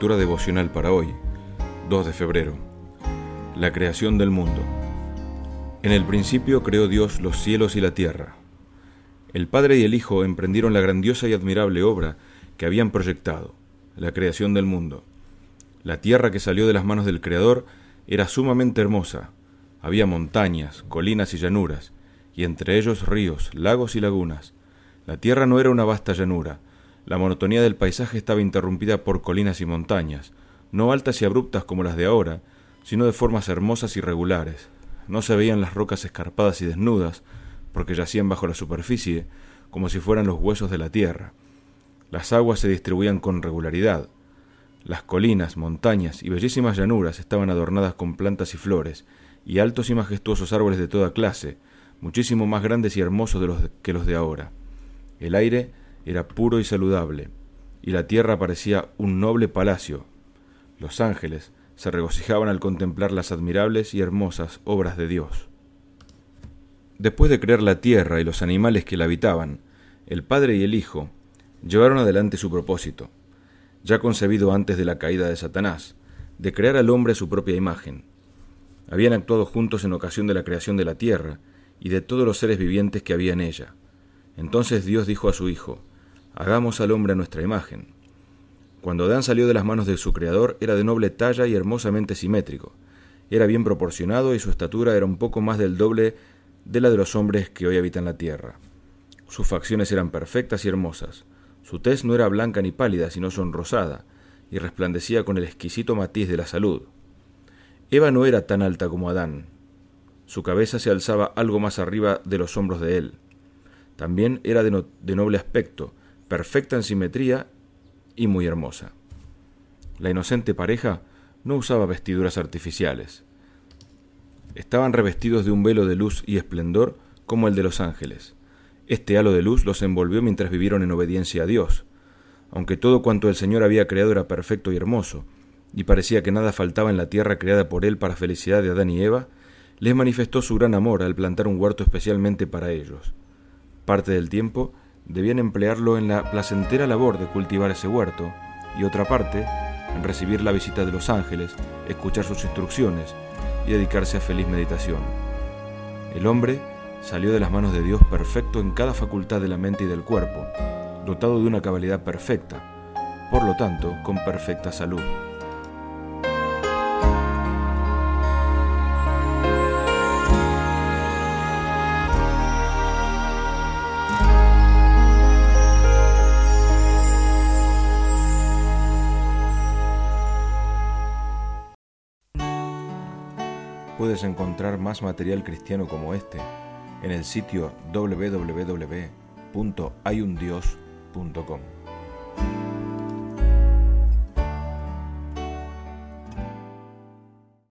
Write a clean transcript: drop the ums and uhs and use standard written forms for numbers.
Lectura devocional para hoy, 2 de febrero. La creación del mundo. En el principio creó Dios los cielos y la tierra. El Padre y el Hijo emprendieron la grandiosa y admirable obra que habían proyectado, la creación del mundo. La tierra que salió de las manos del Creador era sumamente hermosa. Había montañas, colinas y llanuras, y entre ellos ríos, lagos y lagunas. La tierra no era una vasta llanura. La monotonía del paisaje estaba interrumpida por colinas y montañas, no altas y abruptas como las de ahora, sino de formas hermosas y regulares. No se veían las rocas escarpadas y desnudas, porque yacían bajo la superficie, como si fueran los huesos de la tierra. Las aguas se distribuían con regularidad. Las colinas, montañas y bellísimas llanuras estaban adornadas con plantas y flores, y altos y majestuosos árboles de toda clase, muchísimo más grandes y hermosos que los de ahora. El aire era puro y saludable, y la tierra parecía un noble palacio. Los ángeles se regocijaban al contemplar las admirables y hermosas obras de Dios. Después de crear la tierra y los animales que la habitaban, el Padre y el Hijo llevaron adelante su propósito, ya concebido antes de la caída de Satanás, de crear al hombre a su propia imagen. Habían actuado juntos en ocasión de la creación de la tierra y de todos los seres vivientes que había en ella. Entonces Dios dijo a su Hijo: «Hagamos al hombre a nuestra imagen». Cuando Adán salió de las manos de su Creador, era de noble talla y hermosamente simétrico. Era bien proporcionado y su estatura era un poco más del doble de la de los hombres que hoy habitan la tierra. Sus facciones eran perfectas y hermosas. Su tez no era blanca ni pálida, sino sonrosada, y resplandecía con el exquisito matiz de la salud. Eva no era tan alta como Adán. Su cabeza se alzaba algo más arriba de los hombros de él. También era de noble aspecto, perfecta en simetría y muy hermosa. La inocente pareja no usaba vestiduras artificiales. Estaban revestidos de un velo de luz y esplendor como el de los ángeles. Este halo de luz los envolvió mientras vivieron en obediencia a Dios. Aunque todo cuanto el Señor había creado era perfecto y hermoso, y parecía que nada faltaba en la tierra creada por Él para felicidad de Adán y Eva, les manifestó su gran amor al plantar un huerto especialmente para ellos. Parte del tiempo debían emplearlo en la placentera labor de cultivar ese huerto, y otra parte en recibir la visita de los ángeles, escuchar sus instrucciones y dedicarse a feliz meditación. El hombre salió de las manos de Dios perfecto en cada facultad de la mente y del cuerpo, dotado de una cabalidad perfecta, por lo tanto, con perfecta salud. Puedes encontrar más material cristiano como este en el sitio www.hayundios.com.